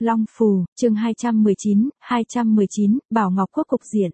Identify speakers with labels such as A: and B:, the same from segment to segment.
A: Long Phù, chương 219, Bảo Ngọc Quốc cục diện.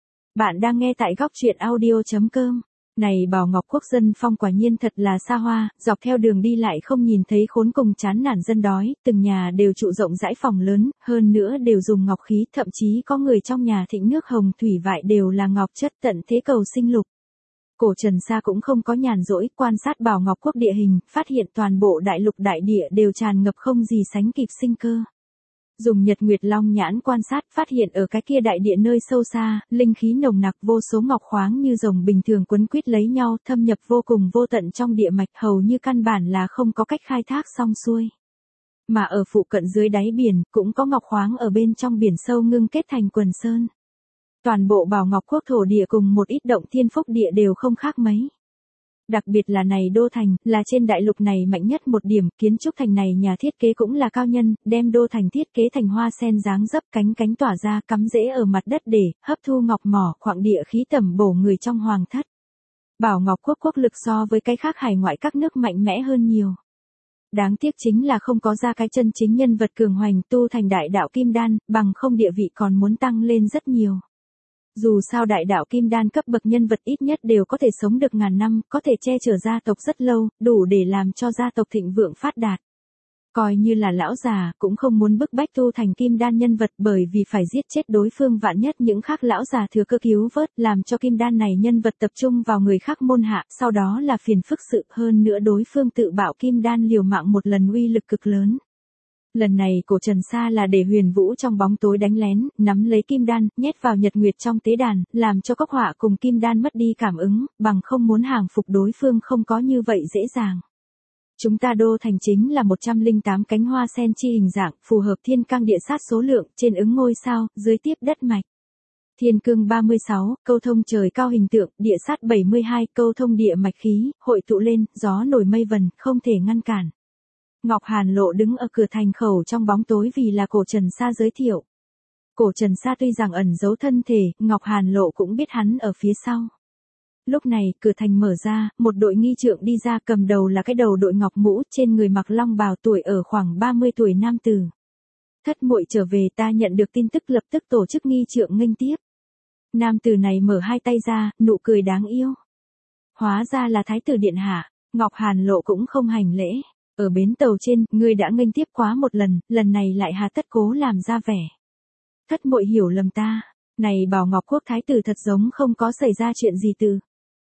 A: Bạn đang nghe tại góc truyện audio.com. Này Bảo Ngọc Quốc dân phong quả nhiên thật là xa hoa, dọc theo đường đi lại không nhìn thấy khốn cùng chán nản dân đói, từng nhà đều trụ rộng rãi phòng lớn, hơn nữa đều dùng ngọc khí, thậm chí có người trong nhà thịnh nước hồng thủy vại đều là ngọc chất tận thế cầu sinh lục. Cổ Trần Sa cũng không có nhàn rỗi, quan sát Bảo Ngọc Quốc địa hình, phát hiện toàn bộ đại lục đại địa đều tràn ngập không gì sánh kịp sinh cơ. Dùng Nhật Nguyệt Long nhãn quan sát, phát hiện ở cái kia đại địa nơi sâu xa, linh khí nồng nặc vô số ngọc khoáng như rồng bình thường quấn quýt lấy nhau, thâm nhập vô cùng vô tận trong địa mạch, hầu như căn bản là không có cách khai thác xong xuôi. Mà ở phụ cận dưới đáy biển, cũng có ngọc khoáng ở bên trong biển sâu ngưng kết thành quần sơn. Toàn bộ Bảo Ngọc Quốc thổ địa cùng một ít động thiên phúc địa đều không khác mấy. Đặc biệt là này đô thành, là trên đại lục này mạnh nhất một điểm, kiến trúc thành này nhà thiết kế cũng là cao nhân, đem đô thành thiết kế thành hoa sen dáng dấp, cánh cánh tỏa ra, cắm rễ ở mặt đất để hấp thu ngọc mỏ, khoáng địa khí tẩm bổ người trong hoàng thất. Bảo Ngọc Quốc quốc lực so với cái khác hải ngoại các nước mạnh mẽ hơn nhiều. Đáng tiếc chính là không có ra cái chân chính nhân vật cường hoành tu thành đại đạo kim đan, bằng không địa vị còn muốn tăng lên rất nhiều. Dù sao đại đạo kim đan cấp bậc nhân vật ít nhất đều có thể sống được ngàn năm, có thể che chở gia tộc rất lâu, đủ để làm cho gia tộc thịnh vượng phát đạt. Coi như là lão già, cũng không muốn bức bách tu thành kim đan nhân vật bởi vì phải giết chết đối phương vạn nhất những khác lão già thừa cơ cứu vớt, làm cho kim đan này nhân vật tập trung vào người khác môn hạ, sau đó là phiền phức sự hơn nữa đối phương tự bạo kim đan liều mạng một lần uy lực cực lớn. Lần này Cổ Trần Sa là để Huyền Vũ trong bóng tối đánh lén, nắm lấy kim đan, nhét vào Nhật Nguyệt trong tế đàn, làm cho Cốc Họa cùng kim đan mất đi cảm ứng, bằng không muốn hàng phục đối phương không có như vậy dễ dàng. Chúng ta đô thành chính là 108 cánh hoa sen chi hình dạng, phù hợp thiên cang địa sát số lượng, trên ứng ngôi sao, dưới tiếp đất mạch. Thiên cương 36, câu thông trời cao hình tượng, địa sát 72, câu thông địa mạch khí, hội tụ lên, gió nổi mây vần, không thể ngăn cản. Ngọc Hàn Lộ đứng ở cửa thành khẩu trong bóng tối vì là Cổ Trần Sa giới thiệu. Cổ Trần Sa tuy rằng ẩn giấu thân thể, Ngọc Hàn Lộ cũng biết hắn ở phía sau. Lúc này, cửa thành mở ra, một đội nghi trượng đi ra, cầm đầu là cái đầu đội ngọc mũ, trên người mặc long bào, tuổi ở khoảng 30 tuổi nam tử. Thất muội trở về, ta nhận được tin tức lập tức tổ chức nghi trượng nghênh tiếp. Nam tử này mở hai tay ra, nụ cười đáng yêu. Hóa ra là thái tử điện hạ. Ngọc Hàn Lộ cũng không hành lễ. Ở bến tàu trên, ngươi đã nghênh tiếp quá một lần này lại hà tất cố làm ra vẻ. Thất muội hiểu lầm ta, này Bảo Ngọc Quốc thái tử thật giống không có xảy ra chuyện gì từ.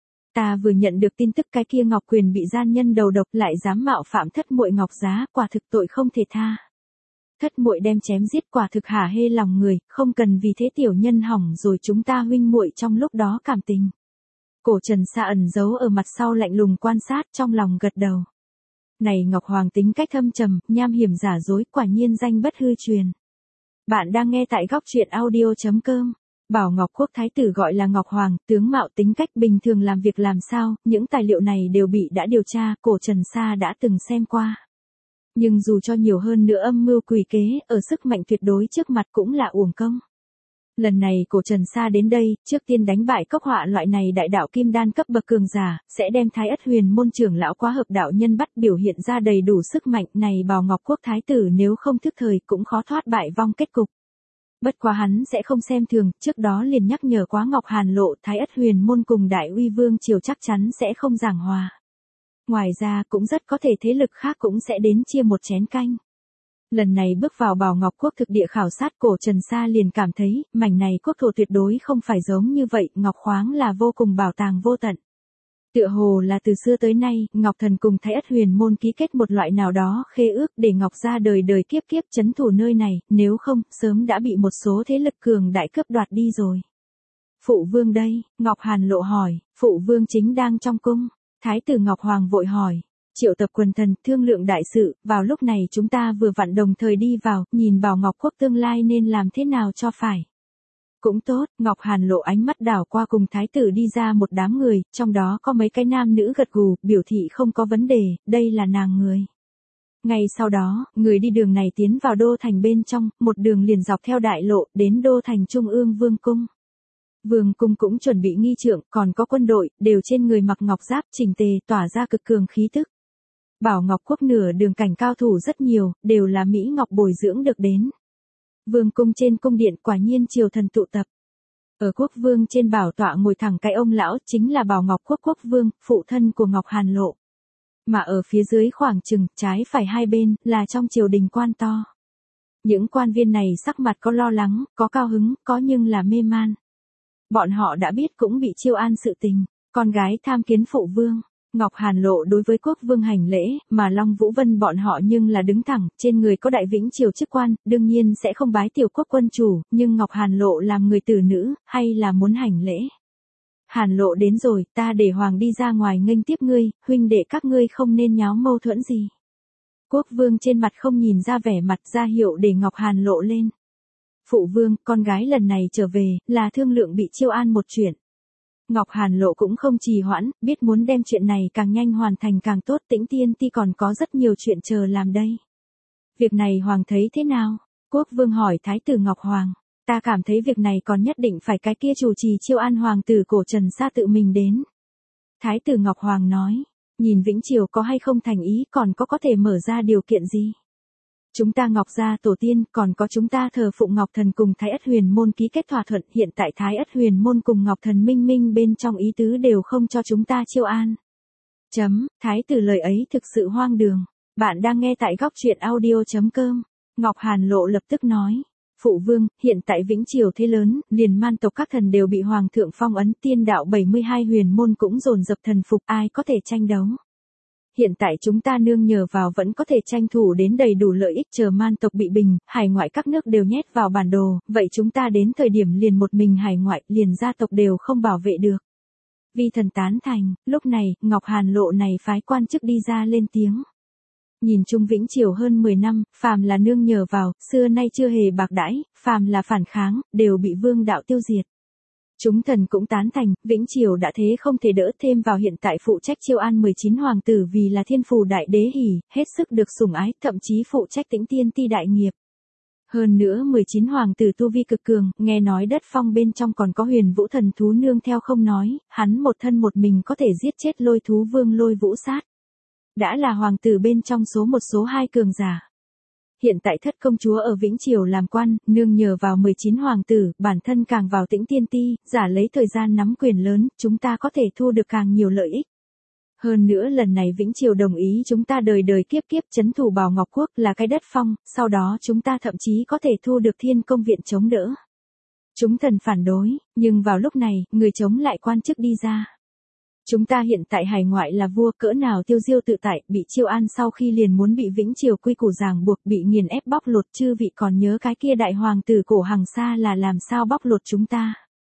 A: Ta vừa nhận được tin tức cái kia Ngọc Quyền bị gian nhân đầu độc lại dám mạo phạm thất muội Ngọc Giá, quả thực tội không thể tha. Thất muội đem chém giết quả thực hả hê lòng người, không cần vì thế tiểu nhân hỏng rồi chúng ta huynh muội trong lúc đó cảm tình. Cổ Trần Sa ẩn giấu ở mặt sau lạnh lùng quan sát, trong lòng gật đầu. Này Ngọc Hoàng tính cách thâm trầm, nham hiểm giả dối, quả nhiên danh bất hư truyền. Bạn đang nghe tại góc truyện audio.com. Bảo Ngọc Quốc thái tử gọi là Ngọc Hoàng, tướng mạo tính cách bình thường làm việc làm sao, những tài liệu này đều bị đã điều tra, Cổ Trần Sa đã từng xem qua. Nhưng dù cho nhiều hơn nữa âm mưu quỷ kế, ở sức mạnh tuyệt đối trước mặt cũng là uổng công. Lần này Cổ Trần Sa đến đây, trước tiên đánh bại Cốc Họa loại này đại đạo kim đan cấp bậc cường giả, sẽ đem Thái Ất Huyền môn trưởng lão quá hợp đạo nhân bắt biểu hiện ra đầy đủ sức mạnh, này Bảo Ngọc Quốc thái tử nếu không thức thời cũng khó thoát bại vong kết cục. Bất quá hắn sẽ không xem thường, trước đó liền nhắc nhở quá Ngọc Hàn Lộ, Thái Ất Huyền môn cùng Đại Uy Vương triều chắc chắn sẽ không giảng hòa. Ngoài ra cũng rất có thể thế lực khác cũng sẽ đến chia một chén canh. Lần này bước vào Bảo Ngọc Quốc thực địa khảo sát, Cổ Trần Sa liền cảm thấy, mảnh này quốc thổ tuyệt đối không phải giống như vậy, ngọc khoáng là vô cùng bảo tàng vô tận. Tựa hồ là từ xưa tới nay, Ngọc Thần cùng Thái Ất Huyền môn ký kết một loại nào đó khế ước để Ngọc gia đời đời kiếp kiếp trấn thủ nơi này, nếu không, sớm đã bị một số thế lực cường đại cướp đoạt đi rồi. Phụ vương đây, Ngọc Hàn Lộ hỏi, phụ vương chính đang trong cung. Thái tử Ngọc Hoàng vội hỏi. Triệu tập quần thần, thương lượng đại sự, vào lúc này chúng ta vừa vặn đồng thời đi vào, nhìn Bảo Ngọc Quốc tương lai nên làm thế nào cho phải. Cũng tốt, Ngọc Hàn Lộ ánh mắt đảo qua cùng thái tử đi ra một đám người, trong đó có mấy cái nam nữ gật gù, biểu thị không có vấn đề, đây là nàng người. Ngay sau đó, người đi đường này tiến vào đô thành bên trong, một đường liền dọc theo đại lộ, đến đô thành trung ương vương cung. Vương cung cũng chuẩn bị nghi trượng, còn có quân đội, đều trên người mặc ngọc giáp chỉnh tề, tỏa ra cực cường khí tức. Bảo Ngọc Quốc nửa đường cảnh cao thủ rất nhiều, đều là Mỹ Ngọc bồi dưỡng được đến. Vương cung trên cung điện quả nhiên triều thần tụ tập. Ở quốc vương trên bảo tọa ngồi thẳng cái ông lão chính là Bảo Ngọc Quốc quốc vương, phụ thân của Ngọc Hàn Lộ. Mà ở phía dưới khoảng chừng trái phải hai bên là trong triều đình quan to. Những quan viên này sắc mặt có lo lắng, có cao hứng, có nhưng là mê man. Bọn họ đã biết cũng bị chiêu an sự tình, con gái tham kiến phụ vương. Ngọc Hàn Lộ đối với quốc vương hành lễ, mà Long Vũ Vân bọn họ nhưng là đứng thẳng, trên người có đại vĩnh triều chức quan, đương nhiên sẽ không bái tiểu quốc quân chủ, nhưng Ngọc Hàn Lộ làm người tử nữ, hay là muốn hành lễ. Hàn Lộ đến rồi, ta để hoàng đi ra ngoài nghênh tiếp ngươi, huynh đệ các ngươi không nên nháo mâu thuẫn gì. Quốc vương trên mặt không nhìn ra vẻ mặt ra hiệu để Ngọc Hàn Lộ lên. Phụ vương, con gái lần này trở về, là thương lượng bị chiêu an một chuyện. Ngọc Hàn Lộ cũng không trì hoãn, biết muốn đem chuyện này càng nhanh hoàn thành càng tốt. Tĩnh Tiên Ti còn có rất nhiều chuyện chờ làm đây. Việc này hoàng thấy thế nào? Quốc vương hỏi thái tử Ngọc Hoàng. Ta cảm thấy việc này còn nhất định phải cái kia chủ trì chiêu an hoàng tử Cổ Trần Sa tự mình đến. Thái tử Ngọc Hoàng nói, nhìn Vĩnh Triều có hay không thành ý, còn có thể mở ra điều kiện gì? Chúng ta Ngọc gia tổ tiên, còn có chúng ta thờ phụng Ngọc Thần cùng Thái Ất Huyền Môn ký kết thỏa thuận, hiện tại Thái Ất Huyền Môn cùng Ngọc Thần minh minh bên trong ý tứ đều không cho chúng ta chiêu an. Thái tử lời ấy thực sự hoang đường. Bạn đang nghe tại góc truyện audio.com. Ngọc Hàn Lộ lập tức nói, phụ vương, hiện tại Vĩnh Triều thế lớn, liền man tộc các thần đều bị hoàng thượng phong ấn, tiên đạo 72 huyền môn cũng dồn dập thần phục, ai có thể tranh đấu. Hiện tại chúng ta nương nhờ vào vẫn có thể tranh thủ đến đầy đủ lợi ích, chờ man tộc bị bình, hải ngoại các nước đều nhét vào bản đồ, vậy chúng ta đến thời điểm liền một mình hải ngoại, liền gia tộc đều không bảo vệ được. Vi thần tán thành. Lúc này, Ngọc Hàn Lộ này phái quan chức đi ra lên tiếng. Nhìn chung Vĩnh Triều hơn 10 năm, phàm là nương nhờ vào, xưa nay chưa hề bạc đãi, phàm là phản kháng, đều bị vương đạo tiêu diệt. Chúng thần cũng tán thành, Vĩnh Triều đã thế không thể đỡ, thêm vào hiện tại phụ trách chiêu an 19 hoàng tử vì là thiên phù đại đế hỉ, hết sức được sủng ái, thậm chí phụ trách Tĩnh Tiên Ti đại nghiệp. Hơn nữa 19 hoàng tử tu vi cực cường, nghe nói đất phong bên trong còn có huyền vũ thần thú nương theo không nói, hắn một thân một mình có thể giết chết lôi thú vương Lôi Vũ Sát. Đã là hoàng tử bên trong số 1 số 2 cường giả. Hiện tại thất công chúa ở Vĩnh Triều làm quan, nương nhờ vào 19 hoàng tử, bản thân càng vào Tĩnh Tiên Ti, giả lấy thời gian nắm quyền lớn, chúng ta có thể thu được càng nhiều lợi ích. Hơn nữa lần này Vĩnh Triều đồng ý chúng ta đời đời kiếp kiếp trấn thủ Bảo Ngọc Quốc là cái đất phong, sau đó chúng ta thậm chí có thể thu được Thiên Công viện chống đỡ. Chúng thần phản đối, nhưng vào lúc này, người chống lại quan chức đi ra. Chúng ta hiện tại hải ngoại là vua, cỡ nào tiêu diêu tự tại, bị chiêu an sau khi liền muốn bị Vĩnh Triều quy củ ràng buộc, bị nghiền ép bóc lột, chư vị còn nhớ cái kia đại hoàng tử Cổ Hằng Sa là làm sao bóc lột chúng ta.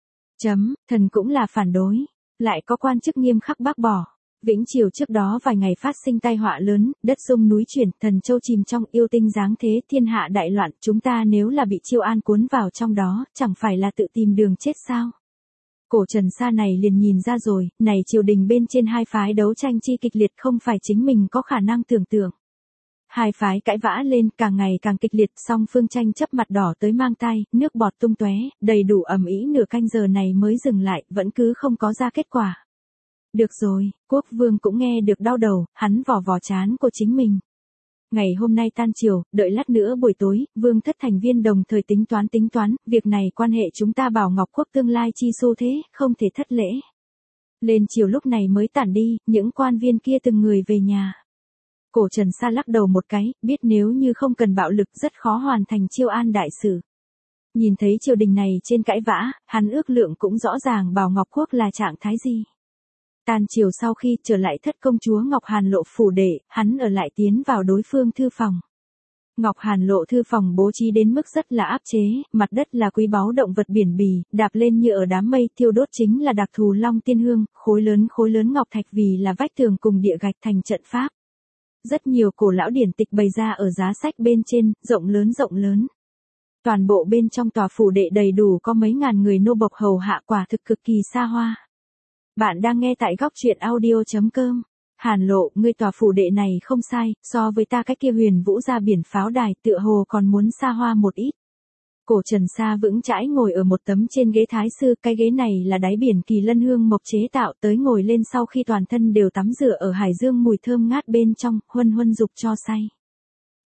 A: Thần cũng là phản đối, lại có quan chức nghiêm khắc bác bỏ. Vĩnh Triều trước đó vài ngày phát sinh tai họa lớn, đất rung núi chuyển, thần châu chìm trong yêu tinh giáng thế, thiên hạ đại loạn, chúng ta nếu là bị chiêu an cuốn vào trong đó, chẳng phải là tự tìm đường chết sao? Cổ Trần Sa này liền nhìn ra rồi, này triều đình bên trên hai phái đấu tranh chi kịch liệt không phải chính mình có khả năng tưởng tượng. Hai phái cãi vã lên càng ngày càng kịch liệt, song phương tranh chấp mặt đỏ tới mang tai, nước bọt tung tóe, đầy đủ ầm ĩ nửa canh giờ này mới dừng lại, vẫn cứ không có ra kết quả. Được rồi, quốc vương cũng nghe được đau đầu, hắn vò vò trán của chính mình. Ngày hôm nay tan chiều, đợi lát nữa buổi tối, vương thất thành viên đồng thời tính toán, việc này quan hệ chúng ta Bảo Ngọc Quốc tương lai chi xu thế, không thể thất lễ. Lên chiều lúc này mới tản đi, những quan viên kia từng người về nhà. Cổ Trần Sa lắc đầu một cái, biết nếu như không cần bạo lực rất khó hoàn thành chiêu an đại sự. Nhìn thấy triều đình này trên cãi vã, hắn ước lượng cũng rõ ràng Bảo Ngọc Quốc là trạng thái gì. Tan chiều sau khi trở lại thất công chúa Ngọc Hàn Lộ phủ đệ, hắn ở lại tiến vào đối phương thư phòng. Ngọc Hàn Lộ thư phòng bố trí đến mức rất là áp chế, mặt đất là quý báu động vật biển bì, đạp lên như ở đám mây, thiêu đốt chính là đặc thù long tiên hương, khối lớn ngọc thạch vì là vách tường cùng địa gạch thành trận pháp. Rất nhiều cổ lão điển tịch bày ra ở giá sách bên trên, rộng lớn. Toàn bộ bên trong tòa phủ đệ đầy đủ có mấy ngàn người nô bộc hầu hạ, quả thực cực kỳ xa hoa. Bạn đang nghe tại góc truyện audio.com. Hàn Lộ, ngươi tòa phủ đệ này không sai, so với ta cái kia Huyền Vũ ra biển pháo đài tựa hồ còn muốn xa hoa một ít. Cổ Trần Sa vững chãi ngồi ở một tấm trên ghế thái sư, cái ghế này là đáy biển kỳ lân hương mộc chế tạo, tới ngồi lên sau khi toàn thân đều tắm rửa ở hải dương mùi thơm ngát bên trong, huân dục cho say.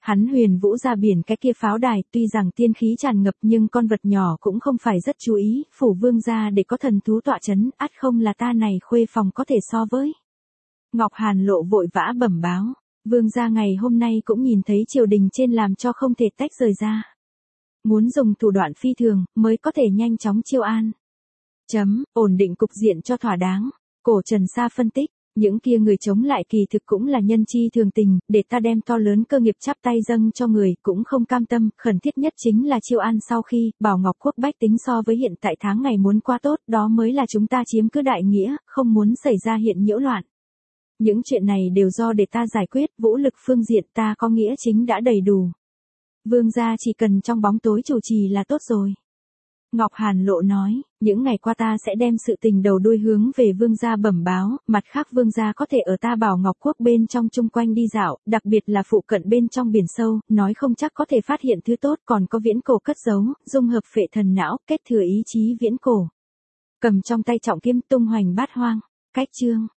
A: Hắn huyền vũ ra biển cái kia pháo đài, tuy rằng tiên khí tràn ngập nhưng con vật nhỏ cũng không phải rất chú ý, phủ vương gia để có thần thú tọa chấn, ắt không là ta này khuê phòng có thể so với. Ngọc Hàn Lộ vội vã bẩm báo, vương gia ngày hôm nay cũng nhìn thấy triều đình trên làm cho không thể tách rời ra. Muốn dùng thủ đoạn phi thường, mới có thể nhanh chóng chiêu an. Ổn định cục diện cho thỏa đáng. Cổ Trần Sa phân tích, những kia người chống lại kỳ thực cũng là nhân chi thường tình, để ta đem to lớn cơ nghiệp chắp tay dâng cho người, cũng không cam tâm, khẩn thiết nhất chính là chiêu an sau khi, Bảo Ngọc Quốc bách tính so với hiện tại tháng ngày muốn qua tốt, đó mới là chúng ta chiếm cứ đại nghĩa, không muốn xảy ra hiện nhiễu loạn. Những chuyện này đều do để ta giải quyết, vũ lực phương diện ta có nghĩa chính đã đầy đủ. Vương gia chỉ cần trong bóng tối chủ trì là tốt rồi. Ngọc Hàn Lộ nói, những ngày qua ta sẽ đem sự tình đầu đuôi hướng về vương gia bẩm báo, mặt khác vương gia có thể ở ta Bảo Ngọc Quốc bên trong chung quanh đi dạo, đặc biệt là phụ cận bên trong biển sâu, nói không chắc có thể phát hiện thứ tốt, còn có viễn cổ cất giấu, dung hợp phệ thần não, kết thừa ý chí viễn cổ. Cầm trong tay trọng kiếm tung hoành bát hoang. Cách chương